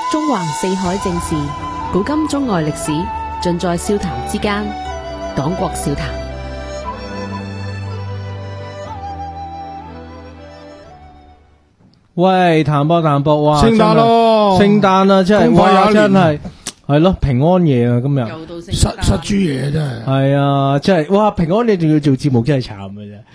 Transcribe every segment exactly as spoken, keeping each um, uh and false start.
中橫四海正事，古今中外歷史，盡在笑談之間。講國笑談。 喂，譚博譚博，哇！ 聖誕咯， 聖誕啦，真係哇，真係係咯，平安夜啊，今日又到聖失誕， 失豬嘢真係。 係啊，真係哇！平安夜仲要做節目，真係慘嘅啫。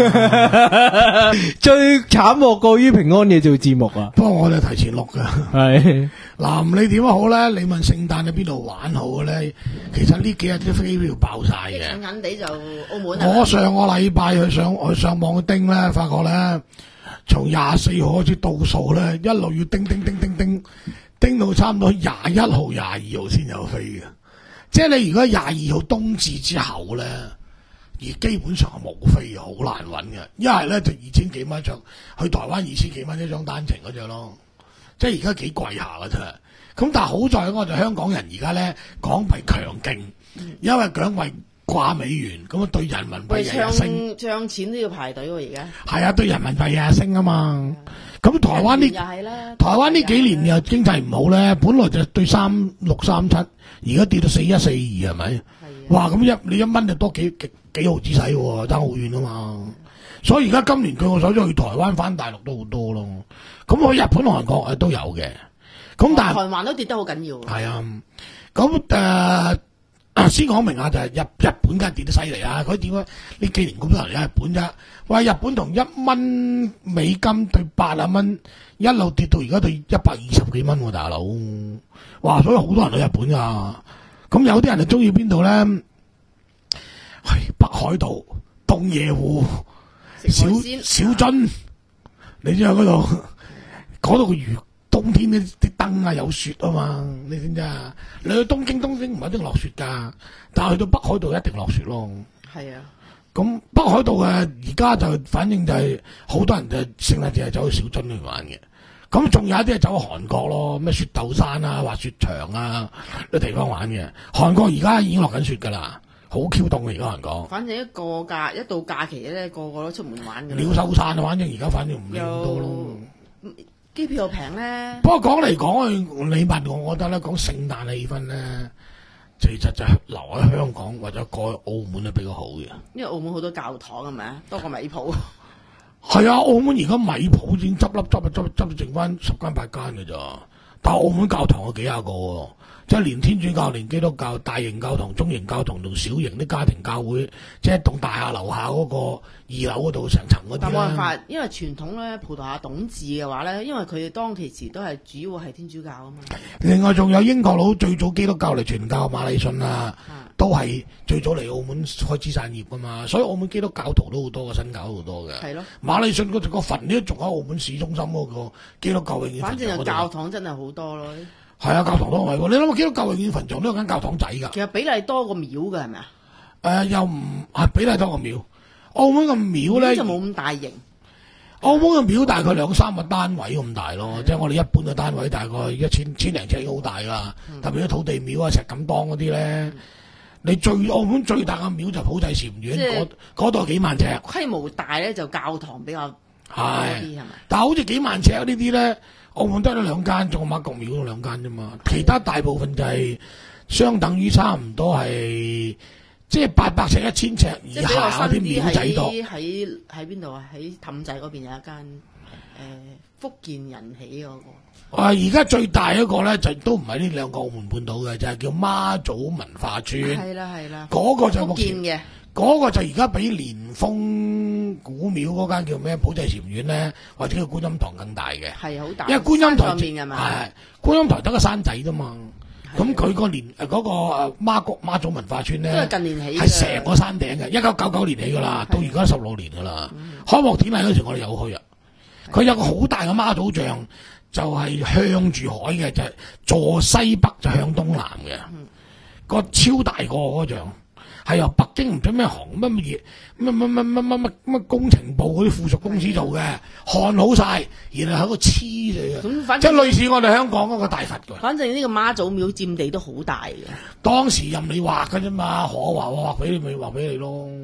最慘莫過於平安夜做節目啊！ 不過我哋提前錄噶。 係嗱，唔理點樣好咧，你問聖誕喺邊度玩好嘅咧？其實呢幾日啲飛機票爆晒嘅。 近近地就澳門啊！ 我上個禮拜去上去上網叮咧，發覺咧，從廿四號開始倒數咧，一路要叮叮叮叮叮，叮到差唔多廿一號、廿二號先有飛嘅。即係你如果廿二號冬至之後咧，而基本上係冇飛嘅，好難揾嘅。一係咧就二千幾蚊一張，去台灣二千幾蚊一張單程嗰隻咯。即係而家幾貴下嘅真係。咁但係好在我哋香港人而家咧港幣強勁，因為港幣掛美元，咁啊對人民幣日日升， 唱錢都要排隊喎而家。 係啊，對人民幣日日升啊嘛。咁台灣呢？ 又係啦。 台灣呢幾年又經濟唔好咧，本來就對三六三七，而家跌到四一四二係咪？哇！咁一你一蚊就多幾幾幾毫子使喎，爭好遠啊嘛。所以而家今年據我所知去台灣返大陸都好多咯。咁去日本、韓國誒都有嘅。咁但係台灣都跌得好緊要。 係啊。咁誒。啊、先講明下就係日日本梗係跌得犀利啊！佢點解呢幾年咁多人嚟日本啫？喂，日本同一蚊美金對八啊蚊，一路跌到而家對一百二十幾蚊喎，大佬！哇！所以好多人去日本噶。咁有啲人就中意邊度咧？係北海道、洞爺湖、小小樽，你知啊？嗰度嗰度嘅魚。冬天啲啲燈啊有雪啊嘛，你知唔知啊？你去東京，東京唔一定落雪噶，但係去到北海道一定落雪咯。 係啊， 咁北海道嘅而家就反正就係、是、好多人就聖誕節係走去小樽去玩嘅。咁仲有一啲係走去韓國咯，咩雪竇山啊、滑雪場啊啲地方玩嘅。韓國而家已經落緊雪噶啦，好 Q 凍嘅而家韓國。 反正一個假一到假期咧，個個都出門玩嘅。 鳥獸散啊，反正而家反正唔理咁多咯。 機票又平咧， 不過講嚟講去，你問我，我覺得咧講聖誕氣氛咧，其實就係留喺香港或者過去澳門係比較好嘅。 因為澳門好多教堂係咪啊？多過米鋪。 係啊，澳門而家米鋪已經執笠執啊執執到剩翻十間八間嘅咋，但係澳門教堂有幾廿個喎。即係連天主教、連基督教、大型教堂、中型教堂同小型啲家庭教會，即係棟大廈樓下嗰個二樓嗰度成層嗰啲。 但冇辦法，因為傳統咧，葡萄牙董治嘅話咧，因為佢哋當其時都係主要係天主教啊嘛。 另外仲有英國佬最早基督教嚟傳教馬禮遜啊，都係最早嚟澳門開枝散葉噶嘛，所以澳門基督教徒都好多嘅，新教好多嘅。 係咯， 馬禮遜嗰個墳呢，仲喺澳門市中心嗰個基督教永遠墳場嗰度。 反正就教堂真係好多咯。 係啊，教堂都係喎。你諗下基督教永遠墳場都有間教堂仔㗎。 其實比例多過廟㗎係咪啊？ 誒、呃，又唔係比例多過廟。澳門個廟咧就冇咁大型。 澳門個廟大概兩三個單位咁大咯，即係我哋一般嘅單位大概一千千零尺已經好大啦。嗯、特別啲土地廟啊、石錦當嗰啲咧，嗯、你最澳門最大嘅廟就普濟禪院，嗰嗰度幾萬尺。 規模大咧就教堂比較多啲係咪？ 但係好似幾萬尺呢啲咧。澳門得咗兩間，仲有媽閣廟都兩間啫嘛，其他大部分就係相等於差唔多係即係八百尺、一千尺以下嗰啲廟仔多。 喺喺邊度啊？喺氹仔嗰邊有一間誒、呃、福建人起嗰、那個。 啊！而家最大一個咧就都唔係呢兩個澳門半島嘅，就係、是、叫媽祖文化村。 係啦係啦， 嗰個就福建嘅。 嗰個就而家比蓮峰古廟嗰間叫咩普濟禪院咧，或者叫觀音堂更大嘅，係好大。因為觀音台係觀音台得個山仔啫嘛，咁佢個年誒嗰個誒媽閣媽祖文化村咧， 都係近年起嘅， 係成個山頂嘅，一九九九年起噶啦，到而家十六年噶啦。開幕典禮嗰時我哋有去啊，佢有個好大嘅媽祖像，就係向住海嘅，就係坐西北就向東南嘅，個超大個嗰像。係由北京唔知咩行乜乜嘢乜乜乜乜乜乜乜工程部嗰啲附屬公司做嘅，焊好晒，然後喺度黐住嘅，即係類似我哋香港嗰個大佛嘅。 反正呢個媽祖廟佔地都好大嘅。 當時任你畫嘅啫嘛，可畫我畫俾你咪畫俾你咯。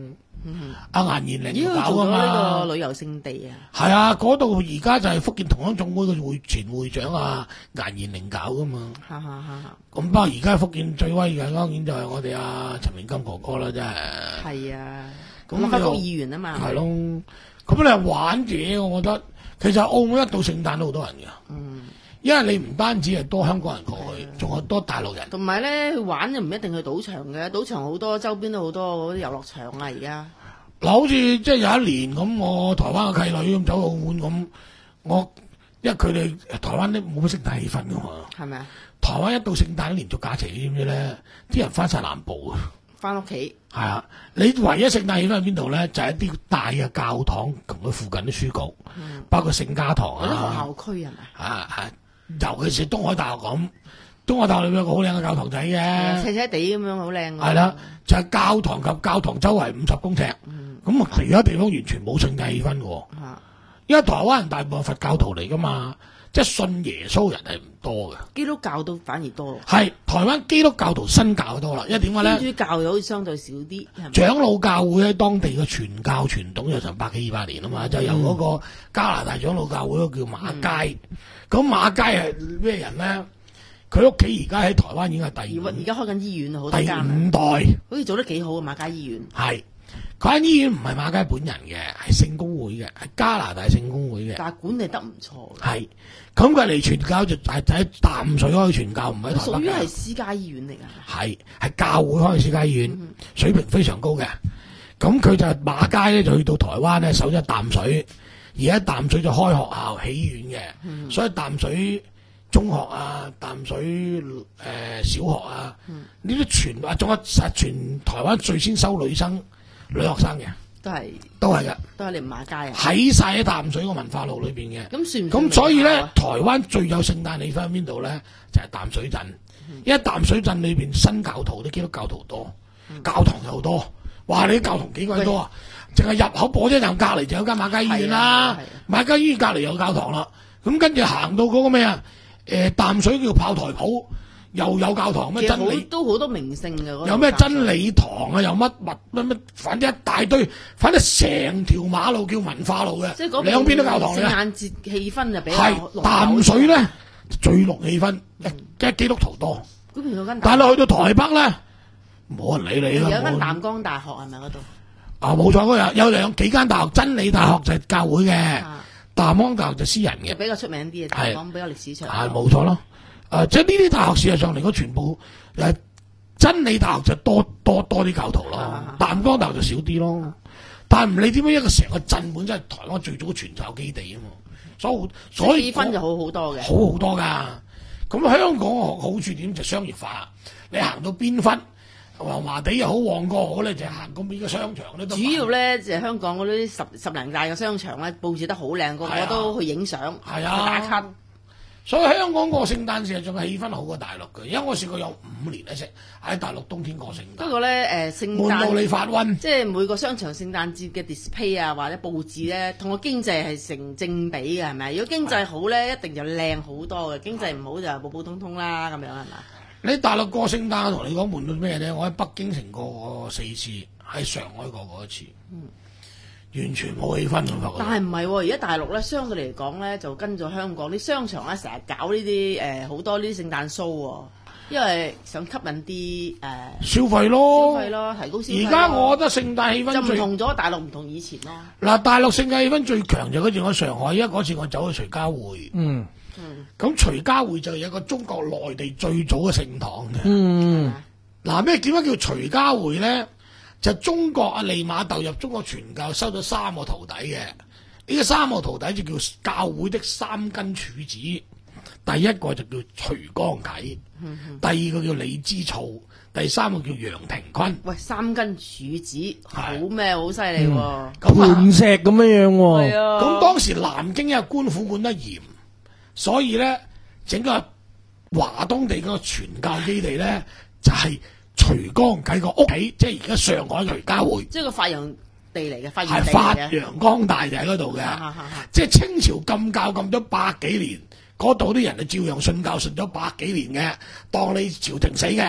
阿顏賢玲咦，佢搞噶做咗呢嘛。 個旅遊勝地啊！ 係啊，嗰度而家就係福建同鄉總會嘅會前會長啊顏賢玲搞噶嘛。 哈哈哈哈！ 咁不過而家福建最威嘅當然就係我哋阿陳明金哥哥啦，真係。 係啊， 咁咁開又福議員啊嘛。 係咯，咁你係玩嘢，我覺得其實澳門一到聖誕都好多人㗎。 嗯。 因為你唔單止係多香港人過去，仲有多大陸人。 同埋咧，去玩就唔一定去賭場嘅，賭場好多周邊都好多嗰啲遊樂場啊！而家嗱，好似即係有一年咁，我台灣嘅契女咁走澳門咁，我因為佢哋台灣都冇乜聖誕氣氛㗎嘛。 係咪啊？ 台灣一到聖誕連續假期，你知唔知咧？啲人翻晒南部啊！ 翻屋企係啊，你唯一聖誕氣氛喺邊度咧？就係、是、一啲大嘅教堂同佢附近啲書局， 嗯、 包括聖家堂嗰啲學啊。 校區係咪？ 啊啊！尤其是東海大學咁，東海大學裏邊有個好靚嘅教堂仔嘅， 斜斜地咁樣好靚。 係啦，就係、是、教堂及教堂周圍五十公尺，咁、嗯、其他地方完全冇聖誕氣氛嘅。 嗯、 因為台灣人大部分佛教徒嚟噶嘛，即係信耶穌人係唔多嘅。 基督教都反而多。 係台灣基督教徒新教多啦，因為點解咧？ 天主教又好似相對少啲。 長老教會喺當地嘅傳教傳統有成百幾二百年啊嘛，嗯、就由嗰個加拿大長老教會嗰個叫馬偕。嗯咁馬偕係咩人咧？佢屋企而家喺台灣已經係第五， 而家開緊醫院好多間。 第五代， 好似做得幾好啊！馬偕醫院係佢間醫院唔係馬偕本人嘅，係聖公會嘅，係加拿大聖公會嘅。 但係管理得唔錯。 係咁佢嚟傳教就係喺淡水開傳教，唔喺台北。 屬於係私家醫院嚟㗎。 係係教會開私家醫院，嗯、水平非常高嘅。咁佢就馬偕咧就去到台灣咧，首先淡水。而家淡水就開學校起院嘅，嗯、所以淡水中學啊、淡水誒、呃、小學啊，呢啲、嗯、全啊，仲有實全台灣最先收女生女學生嘅， 都係都係㗎， 都係你馬偕啊， 喺晒喺淡水個文化路裏邊嘅。 咁算唔算？ 咁所以咧，台灣最有聖誕氣氛喺邊度咧？就係、是、淡水鎮，嗯、因為淡水鎮裏邊新教徒啲基督教徒多，嗯、教堂又多。哇！你啲教堂幾鬼多啊！淨係入口火車站隔離就有間馬偕醫院啦，馬偕醫院隔離有教堂啦。咁跟住行到嗰個咩啊？誒淡水叫炮台埔，又有教堂咩真理都好多名勝嘅。 有咩真理堂啊？又乜乜乜乜，反正一大堆，反正成條馬路叫文化路嘅， 即係兩邊都教堂嘅。 聖誕節氣氛就比較係淡水咧最濃氣氛，即係基督徒多。 嗰邊有間， 但係去到台北咧，冇人理你啦。 有間淡江大學係咪嗰度？ 啊，冇錯，嗰有有兩幾間大學，真理大學就係教會嘅， 啊、 淡江大學就私人嘅， 比較出名啲嘅，淡江比較歷史長。 係冇錯咯，誒、呃，即係呢啲大學事實上嚟講，全部誒、呃、真理大學就多多多啲教徒咯，啊、淡江大學就少啲咯。啊、但係唔理點樣，一個成個鎮本身係台灣最早嘅傳教基地啊嘛，所以所以氣氛就好好多嘅， 好好多㗎。咁香港嘅好處點就商業化，你行到邊忽？黃麻地又好，旺角好咧，就行嗰邊嘅商場咧。 主要咧就係、是、香港嗰啲十十零大嘅商場咧，佈置得好靚，個個都去影相， 係啊， 打卡。 所以香港個聖誕節仲係氣氛好過大陸嘅，因為我試過有五年咧，喺大陸冬天過聖誕。 不過咧誒，聖誕悶到你發瘟， 即係每個商場聖誕節嘅 display 啊，或者佈置咧，同個經濟係成正比嘅，係咪？如果經濟好咧，一定就靚好多嘅；經濟唔好就普普通通啦，咁樣係咪？ 你大陸過聖誕，同你講悶到咩咧？我喺北京城過過四次，喺上海過過一次，嗯、完全冇氣氛。 但係唔係喎？而家大陸咧，相對嚟講咧，就跟咗香港啲商場咧，成日搞呢啲誒好多呢啲聖誕 show 喎，因為想吸引啲誒、呃、 消費咯， 消費咯，提高消費。 而家我覺得聖誕氣氛就唔同咗，大陸唔同以前咯。 嗱，大陸聖誕氣氛最強就嗰次我上海，因為嗰次我走去徐家匯。嗯。咁、嗯、徐家匯就有一個中國內地最早嘅聖堂嘅。嗯，嗱咩點解叫徐家匯咧？就中國阿利瑪竇入中國傳教，收咗三個徒弟嘅。呢、這個三個徒弟就叫教會的三根柱子。第一個就叫徐光啟，嗯、哼第二個叫李之操，第三個叫楊廷坤。 喂，三根柱子好咩？好犀利喎！ 磐石咁樣樣喎。 係啊。 咁當時南京因為官府管得嚴。所以咧，整個華東地嗰個傳教基地咧，就係、是、徐光啟個屋企，即係而家上海徐家匯， 即係個發揚地嚟嘅，發揚係發揚光大就喺嗰度嘅。即係清朝禁教禁咗百幾年，嗰度啲人係照樣信教信咗百幾年嘅，當你朝廷死嘅。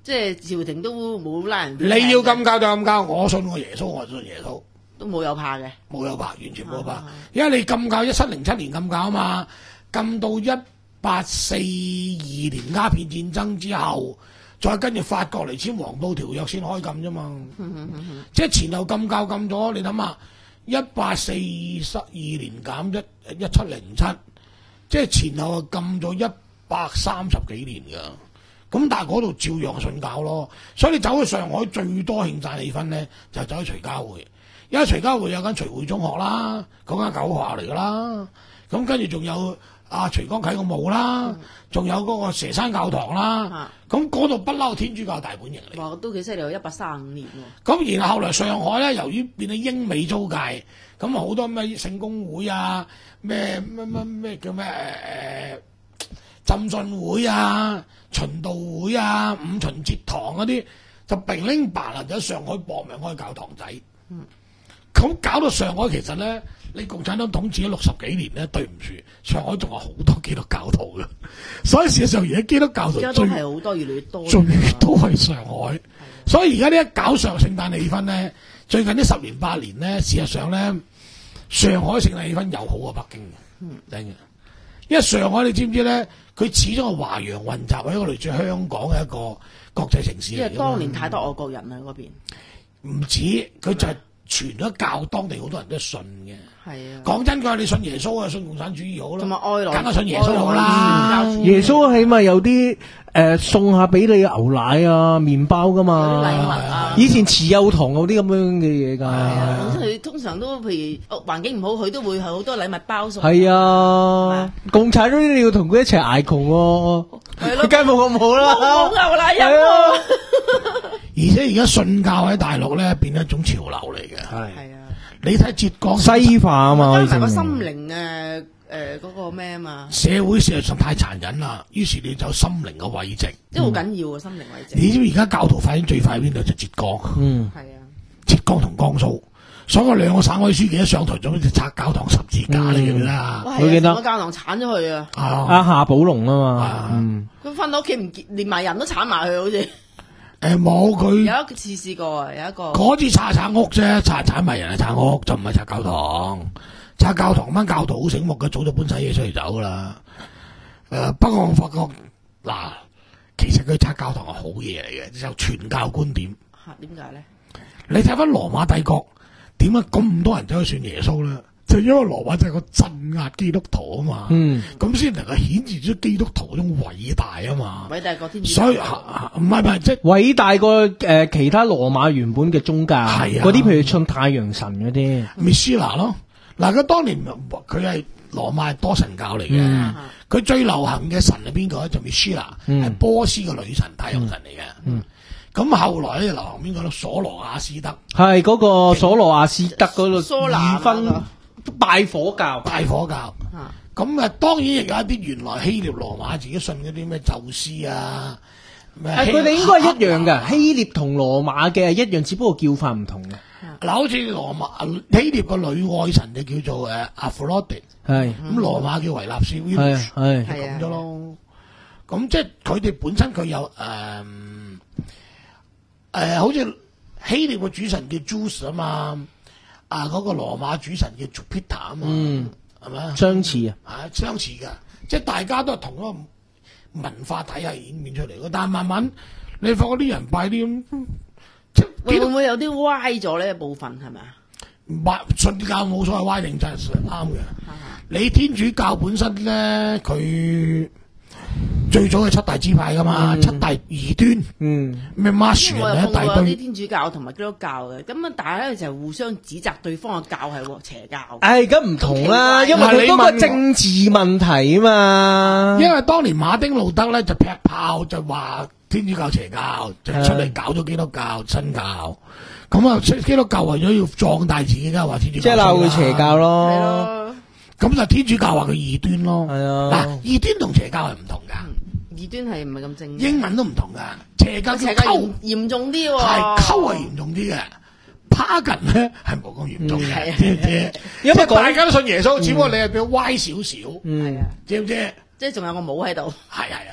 即係朝廷都冇拉人。 你要禁教就禁教，我信我耶穌，我就信耶穌， 都冇有怕嘅， 冇有怕，完全冇有怕。 啊因為你禁教一七零七年禁教啊嘛，禁到一八四二年鴉片戰爭之後，再跟住法國嚟簽黃埔條約先開禁啫嘛。即係前後禁教禁咗，你諗下，一八四二年減一一七零七，即係前後禁咗一百三十幾年㗎。咁但係嗰度照樣信教咯，所以你走去上海最多慶讚氣氛咧，就走去徐家匯，因為徐家匯有間徐匯中學啦，嗰間舊學校嚟㗎啦，咁跟住仲有阿徐江啟個墓啦，仲、嗯、有嗰個佘山教堂啦，咁嗰度不嬲天主教大本營嚟。 哇，都幾犀利，一百三十五年喎。 咁然後後來上海咧，由於變咗英美租界，咁啊好多咩聖公會啊，咩咩咩咩叫咩誒、呃、浸信會啊。循道會啊、五旬節堂嗰啲就並拎白啦，喺上海搏命開教堂仔。咁、嗯、搞到上海其實咧，你共產黨統治咗六十幾年咧，對唔住，上海仲有好多基督教徒嘅。所以事實上而家基督教徒而家都係好多，越嚟越多， 最多係上海。所以而家呢一搞上聖誕氣氛咧，最近呢十年八年咧，事實上咧，上海聖誕氣氛又好過北京嘅，嗯，真嘅。因為上海你知唔知咧？佢始終係華洋混雜，係一個類似香港嘅一個國際城市嚟。 因為當年太多外國人啦嗰邊。唔止，佢就係傳咗教，當地好多人都信嘅。 係啊。講真㗎，你信耶穌啊，信共產主義好啦。 同埋愛來， 梗係信耶穌好啦。 耶穌起碼有啲誒、呃、送下俾你牛奶啊、麵包㗎嘛。 禮物啊。 以前慈幼堂嗰啲咁樣嘅嘢㗎。係啊。佢通常都譬如環境唔好，佢都會係好多禮物包送。 係啊。共產黨你要同佢一齊捱窮喎。係咯。梗係冇咁好啦。 冇牛奶飲喎。 而且而家信教喺大陸咧變咗一種潮流嚟嘅。係。係啊。你睇浙江西化啊嘛， 加埋個心靈誒誒嗰個咩啊嘛。社會事實上太殘忍啦，於是你就心靈嘅慰藉， 即係好緊要啊！心靈慰藉。 你知唔知而家教徒發展最快邊度就浙江？ 嗯， 係啊， 浙江同江蘇，所以兩個省委書記一上台咗就拆教堂十字架嚟嘅啦。 我記得個教堂鏟咗佢啊！ 阿夏寶龍啊嘛，嗯， 佢翻到屋企唔見，連埋人都鏟埋佢好似。 誒冇佢有一次試過啊，有一個嗰次拆拆屋啫，拆拆埋人係拆屋，就唔係拆教堂。拆教堂班教徒好醒目嘅，早就搬晒嘢出嚟走噶啦。誒、呃，不過我發覺嗱，其實佢拆教堂係好嘢嚟嘅，就傳教觀點。 嚇點解咧？ 你睇翻羅馬帝國點解咁多人走去信耶穌咧？就因為羅馬就係個鎮壓基督徒啊嘛，咁先、嗯、能夠顯示出基督徒嗰種偉大啊嘛， 偉大過天主教， 所以唔係唔係即係偉大過誒、呃、其他羅馬原本嘅宗教，係啊，嗰啲譬如信太陽神嗰啲， 米斯拿咯，嗱佢當年佢係羅馬係多神教嚟嘅，佢、嗯、最流行嘅神係邊個咧？就米斯拿，係、嗯、波斯嘅女神太陽神嚟嘅。嗯嗯咁後來咧流行邊個咧？索羅亞斯德係嗰個索羅亞斯德嗰度二分拜火教， 拜火教。咁啊，當然亦有一啲原來希臘羅馬自己信嗰啲咩宙斯啊， 誒佢哋應該係一樣嘅，希臘同羅馬嘅一樣，只不過叫法唔同嘅。 嗱，好似羅馬希臘個女愛神就叫做誒阿弗洛狄，係咁羅馬叫維納斯 Venus，係咁咗咯。咁即係佢哋本身佢有誒。呃誒、呃，好似希臘個主神叫 Zeus 啊嘛，啊嗰、那個羅馬主神叫 Jupiter 啊嘛，係咪啊？相似啊，啊相似噶，即係大家都係同一個文化體系演變出嚟嘅。但係慢慢你發覺啲人拜啲咁，即係會唔會有啲歪咗呢一部分係咪啊？ 歪信教冇所謂歪定真係啱嘅。你天主教本身咧，佢。最早係七大支派噶嘛，嗯、七大異端，嗯，咩馬樹人一大堆。我有啲天主教同埋基督教嘅，咁啊，大家咧就互相指責對方嘅教係邪教。 唉、哎，咁唔同啦，因為佢嗰個政治問題啊嘛。 因為當年馬丁路德咧就劈炮就話天主教邪教，就出嚟搞咗基督教新教。咁啊，基督教為咗要壯大自己，梗係話天主教。 即係鬧佢邪教咯。係咯。 咁就天主教話佢異端咯。係啊。 嗱，異端同邪教係唔同噶。 異端係唔係咁正？ 英文都唔同噶，邪教叫溝嚴重啲喎， 係溝係嚴重啲嘅，pagan咧係冇咁嚴重嘅，知唔知？因為大家都信耶穌，只不過你係比較歪少少，係啊，知唔知？ 即係仲有個帽喺度， 係係係係。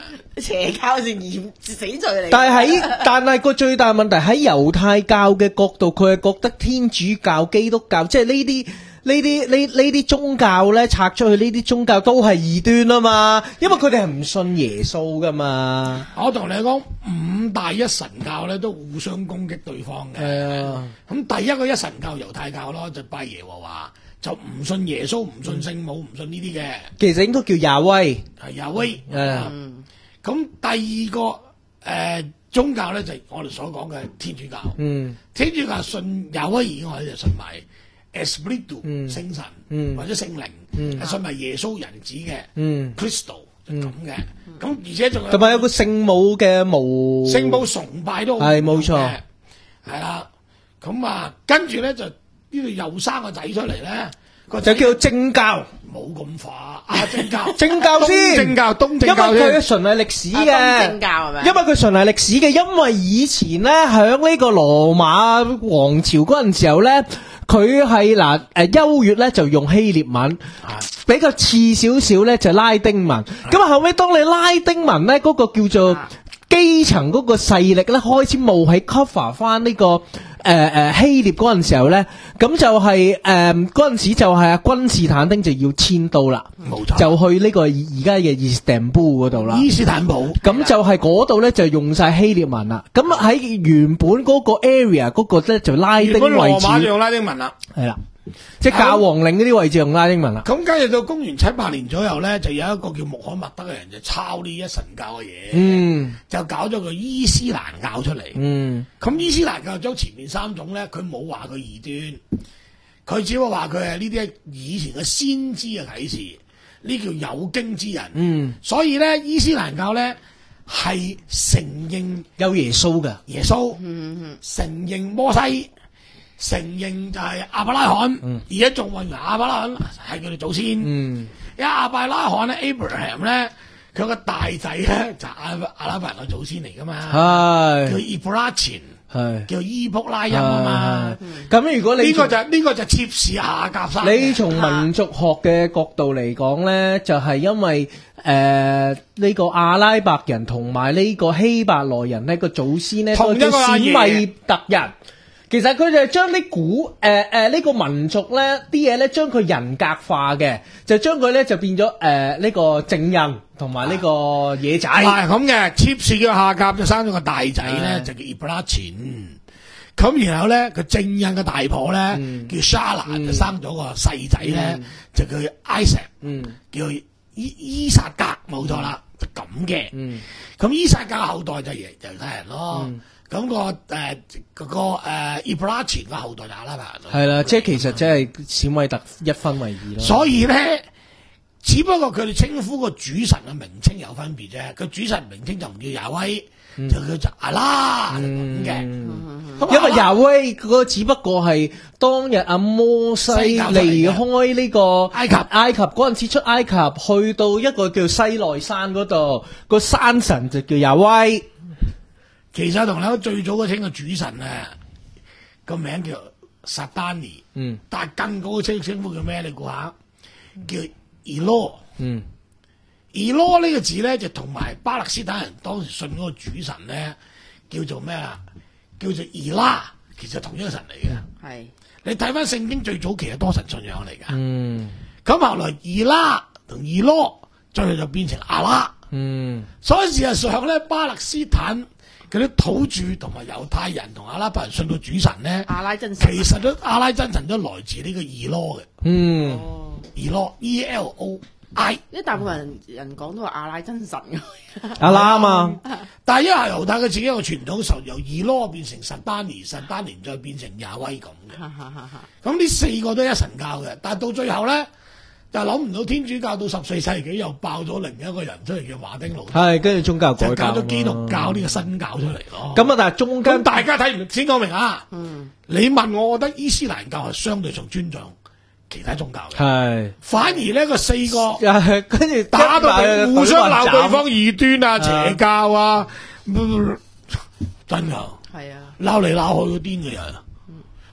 邪教係嚴死罪嚟。 但係喺但係個最大問題喺猶太教嘅角度，佢係覺得天主教、基督教，即係呢啲呢啲呢呢啲宗教咧，拆出去呢啲宗教都係異端啊嘛，因為佢哋係唔信耶穌噶嘛。 我同你講，五大一神教咧都互相攻擊對方嘅。 係啊， 咁第一個一神教猶太教咯，就拜耶和華，就唔信耶穌，唔信聖母，唔信呢啲嘅。 其實應該叫亞威。 係亞威。 嗯。 咁第二個誒、呃、宗教咧就係我哋所講嘅天主教。嗯。天主教信亞威以外就信埋 Espiritu 聖神， 嗯、 或者聖靈，嗯、信埋耶穌人子嘅、 嗯、 Crystal 就咁嘅。咁、嗯、而且仲有同埋有個聖母嘅模， 聖母崇拜都係冇錯， 係啦。咁啊，跟住咧就呢度又生個仔出嚟咧，個就叫做正教。 冇咁快啊！正教， 正教先， 東正教，東正教因為佢純係歷史嘅， 東正教係咪？ 因為佢純係歷史嘅，因為以前咧響呢個羅馬王朝嗰陣時候咧，佢係嗱誒優越咧就用希臘文，比較次少少咧就拉丁文。咁啊後尾當你拉丁文咧嗰個叫做基層嗰個勢力咧開始冒起 cover 翻呢個。誒誒、呃、希臘嗰陣時候咧，咁就係誒嗰陣時就係阿君士坦丁就要遷都啦， 冇錯， 就去呢個而家嘅伊斯坦布嗰度啦。 伊斯坦布， 咁就係嗰度咧就用晒希臘文啦。咁喺原本嗰個 area 嗰個咧就拉丁位置， 原本羅馬就用拉丁文啦， 係啦。即係教皇令嗰啲位置用拉丁文啦。 咁跟住到公元七百年左右咧，就有一個叫穆罕默德嘅人就抄呢一神教嘅嘢， 嗯， 就搞咗個伊斯蘭教出嚟。 嗯， 咁伊斯蘭教將前面三種咧，佢冇話佢異端，佢只不過話佢係呢啲以前嘅先知嘅啟示，呢叫有經之人。嗯，所以咧伊斯蘭教咧係承認有耶穌嘅耶穌，嗯嗯，承認摩西。承認就係亞伯拉罕，嗯、而家仲問亞伯拉罕係佢哋祖先。嗯，因為亞伯拉罕咧 ，Abraham 咧，佢個大仔咧就阿阿拉伯人嘅祖先嚟噶嘛，係叫伊布拉前，係叫伊卜拉欣啊嘛。 咁、嗯、如果你呢個就呢、這個就妾侍夏甲生。 你從民族學嘅角度嚟講咧，就係、是、因為誒呢、呃這個阿拉伯人同埋呢個希伯來人呢個祖先咧都叫史米特人。其實佢就係將啲古誒誒呢個民族咧啲嘢咧，將佢人格化嘅，就將佢咧就變咗誒呢個正印同埋呢個野仔。 係咁嘅，妾侍叫夏甲就生咗個大仔咧，就叫伊布拉前。咁然後咧，個正印嘅大婆咧、嗯、叫莎拿，就生咗個細仔咧，嗯、就叫艾石，嗯、叫伊伊撒格，冇錯啦，就咁嘅。咁、嗯、伊撒格後代就耶猶太人咯。嗯咁、那個誒嗰、呃那個誒伊布拉前嘅後代就阿拉伯人， 係啦，即係其實即係史米特一分為二咯。 所以咧，只不過佢哋稱呼個主神嘅名稱有分別啫。個主神名稱就唔叫亞威，嗯、就叫做阿拉咁嘅。嗯、 因為亞威嗰個只不過係當日阿摩西離開呢個埃及，埃及嗰陣時出埃及，去到一個叫西奈山嗰度，個山神就叫亞威。 其實同你講最早嘅稱嘅主神啊，個名叫撒丹尼，嗯，但係更高嘅稱稱呼叫咩？你估下，叫伊羅，嗯，伊羅呢個字咧就同埋巴勒斯坦人當時信嗰個主神咧叫做咩啊？叫做伊拉，其實同一個神嚟嘅。係、嗯，你睇翻聖經最早期係多神信仰嚟㗎。嗯，咁後來伊拉同伊羅最後就變成阿拉。嗯，所以事實上咧，巴勒斯坦嗰啲土著同埋猶太人同阿拉伯人信到主神咧， 阿拉真神， 其實都阿拉真神都來自呢個以羅嘅。嗯，以羅 E L O I， 因為大部分人人講都話阿拉真神嘅， 阿拉啊嘛。 但係因為猶太佢自己一個傳統，受由以羅變成實丹尼，實丹尼再變成亞威咁嘅。咁呢四個都係一神教嘅，但係到最後咧。就諗唔到天主教到十四世紀又爆咗另一個人出嚟叫馬丁路德，係跟住宗教改革， 就搞咗基督教呢個新教出嚟咯。 咁啊，但係中間大家睇唔先講明啊。嗯，你問我，我覺得伊斯蘭教係相對上尊重其他宗教嘅，係是反而呢個四個跟住打到互相鬧對方異端啊、邪教啊，真噶係啊，鬧嚟鬧去個癲嘅人。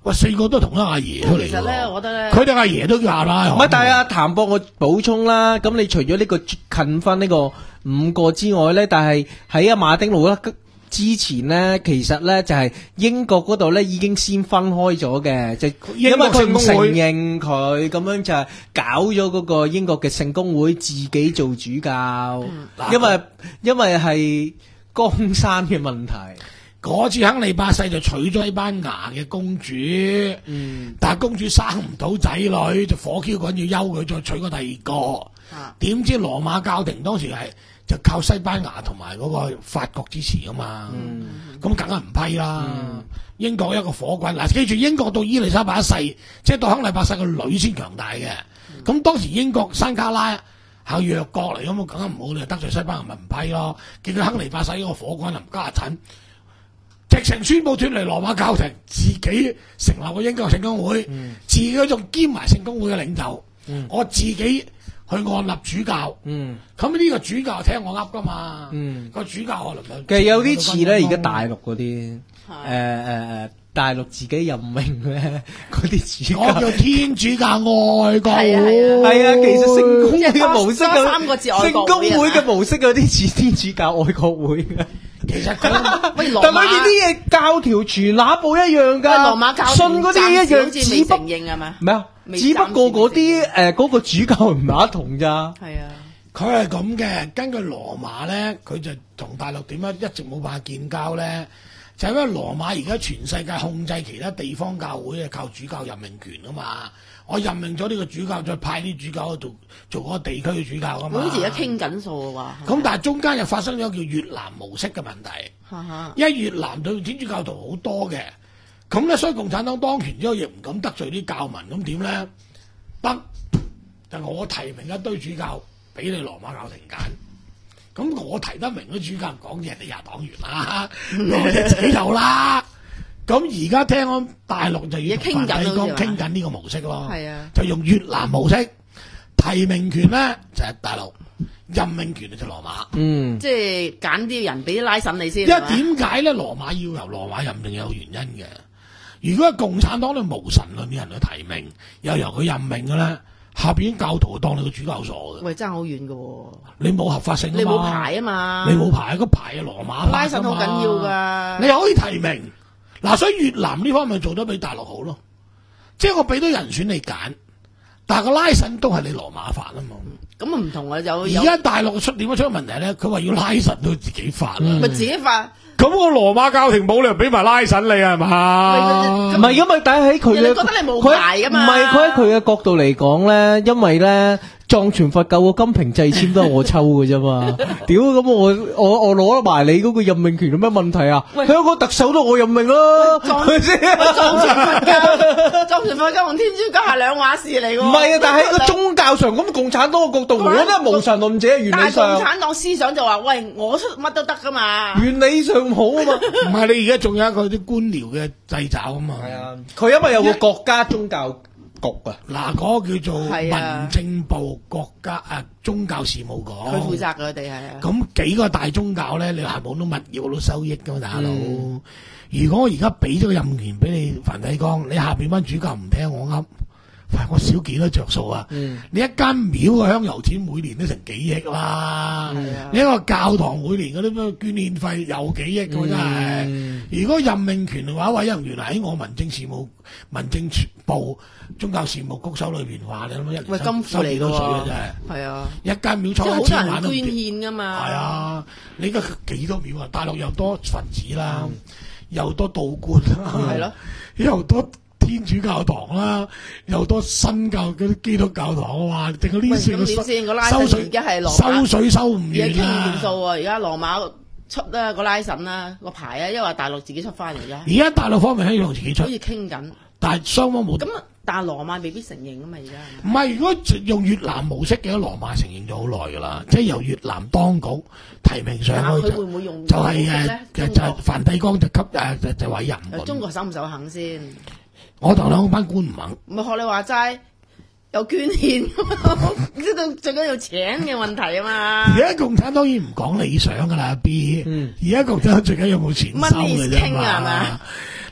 喂，四個都同一阿爺出嚟㗎喎。 其實咧，我覺得咧， 佢哋阿爺都叫阿拉罕。 唔係，但係阿譚博我補充啦，咁你除咗呢個近分呢個五個之外咧，但係喺阿馬丁路咧之前咧，其實咧就係英國嗰度咧已經先分開咗嘅，就因為佢唔承認佢咁樣就係搞咗嗰個英國嘅聖公會自己做主教， 嗯、 因為因為係江山嘅問題。 嗰次亨利八世就娶咗西班牙嘅公主，嗯，但係公主生唔到仔女，就火 Q 緊要休佢，再娶個第二個。點、啊、知羅馬教廷當時係就靠西班牙同埋嗰個法國支持啊嘛，咁梗係唔批啦。嗯、英國一個火滾，嗱，記住英國到伊麗莎白一世，即係到亨利八世個女先強大嘅。咁、嗯、當時英國山卡拉係弱國嚟，咁啊梗係唔好你得罪西班牙咪唔批咯。見到亨利八世嗰個火滾林家陣。直情宣布脫離羅馬教廷，自己成立個英國聖公會，嗯、自己仲兼埋聖公會嘅領袖，嗯、我自己去按立主教。咁呢、嗯、個主教聽我噏噶嘛？嗯、個主教可能其實有啲似咧，而家大陸嗰啲誒誒誒，大陸自己任命咧嗰啲主教， 我叫天主教愛國會。 係啊，其實聖公會嘅模式有三個字愛聖國會公會嘅模式有啲似天主教愛國會嘅。 其實佢， 但係呢啲嘢教條全那部一樣㗎， 羅馬教信嗰啲一樣，只不承認係咪？ 咩啊？只不過嗰啲誒嗰個主教唔係一同咋。 係啊， 佢係咁嘅。根據羅馬咧，佢就同大陸點樣一直冇辦法建交咧，就係因為羅馬而家全世界控制其他地方教會係靠主教任命權啊嘛。我任命咗呢個主教，再派啲主教去做做嗰個地區嘅主教啊嘛。 好似而家傾緊數啊喎。 咁但係中間又發生咗叫越南模式嘅問題。因為越南對天主教徒好多嘅，咁咧所以共產黨當權之後亦唔敢得罪啲教民，咁點咧？得就我提名一堆主教俾你羅馬教廷揀，咁我提得明啲主教講嘢，人哋廿黨員啦，我哋自己有啦。咁而家聽講大陸就要同梵蒂岡傾緊呢個模式咯，就用越南模式，提名權咧就係大陸。任命權就羅馬， 嗯， 即係揀啲人俾啲拉審你先。 因為點解咧？羅馬要由羅馬任命有原因嘅。如果係共產黨咧無神論啲人去提名，又由佢任命嘅咧，下邊教徒當你個主教傻嘅。 喂，爭好遠嘅。 你冇合法性啊嘛， 你冇牌啊嘛， 你冇牌，個牌係羅馬拉審好緊要㗎。 你可以提名，嗱，所以越南呢方面做得比大陸好咯。即係我俾到人選你揀。但係個拉審都係你羅馬法啊嘛， 咁啊唔同啊，有而家大陸出點樣出問題咧？佢話要拉審都自己法啦，咪、 嗯、自己法。 咁個羅馬教廷冇理由俾埋拉審你係嘛？ 唔係，因為但係喺佢嘅， 覺得你冇牌噶嘛？ 唔係，佢喺佢嘅角度嚟講咧，因為咧。藏傳佛教個金瓶制籤都係我抽嘅啫嘛，屌咁我我我攞埋你嗰個任命權有咩問題啊？香港特首都我任命咯，係咪先？ 藏傳佛教、藏傳佛教同天主教係兩碼事嚟嘅。 唔係啊，但係喺個宗教上咁，共產黨嘅角度，我都係無神論者，原理上。但係共產黨思想就話：喂，我出乜都得噶嘛。 原理上好啊嘛， 唔係你而家仲有一個啲官僚嘅掣肘啊嘛。 係啊，佢因為有個國家宗教。局啊， 嗱嗰個叫做民政部國家誒宗教事務局， 佢負責佢哋係啊。 咁幾個大宗教咧，你係冇到物業好多收益噶嘛，大佬。嗯、如果我而家俾咗個任權俾你梵蒂岡，你下邊班主教唔聽我噏，喂，我少幾多着數啊？嗯、你一間廟嘅香油錢每年都成幾億啦，嗯、你一個教堂每年嗰啲咩捐獻費有幾億㗎真係。嗯、如果任命權嘅話，委任員喺我民政事務民政部宗教事務局手裏邊話，你諗一年收收幾多水啊？真係。係啊，一間廟抽一千萬都唔掂。 捐獻噶嘛。係啊，你而家幾多廟啊？大陸又多分子啦，嗯、又多道觀啦，係咯、嗯，又多天主教堂啦，又多新教嗰啲基督教堂啊！淨係呢四個收水， 而家係羅收水收唔完而家傾掂數喎，而家羅馬出啦個拉審啦個牌啊，因為大陸自己出翻嚟而家。 而家大陸方面希望自己出， 好似傾緊。 但係雙方冇。 咁但係羅馬未必承認啊嘛，而家。 唔係，如果用越南模式嘅，羅馬承認咗好耐噶啦，即係由越南當局提名上去。 佢會唔會用？ 就係誒，就就梵蒂岡就給誒就就委任。 中國手唔手肯先？ 我同兩班官唔肯。 唔係學你話齋。有捐獻，呢度最緊要錢嘅問題啊嘛！ 而家共產當然唔講理想噶啦，B。而家共產最緊要有冇錢收嘅啫嘛。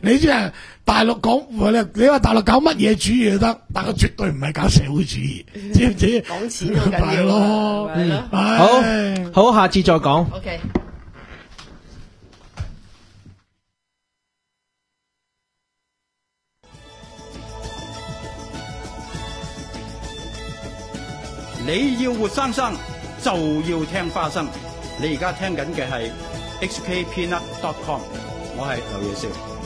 你知係大陸講，你話大陸搞乜嘢主義都得，但佢絕對唔係搞社會主義，知唔知？ 講錢好緊係要咯啊，係咯。 唉好，好，下次再講。 OK。 你要活生生就要聽花生。你而家聽緊嘅係 H K Peanut dot com， 我係劉野少。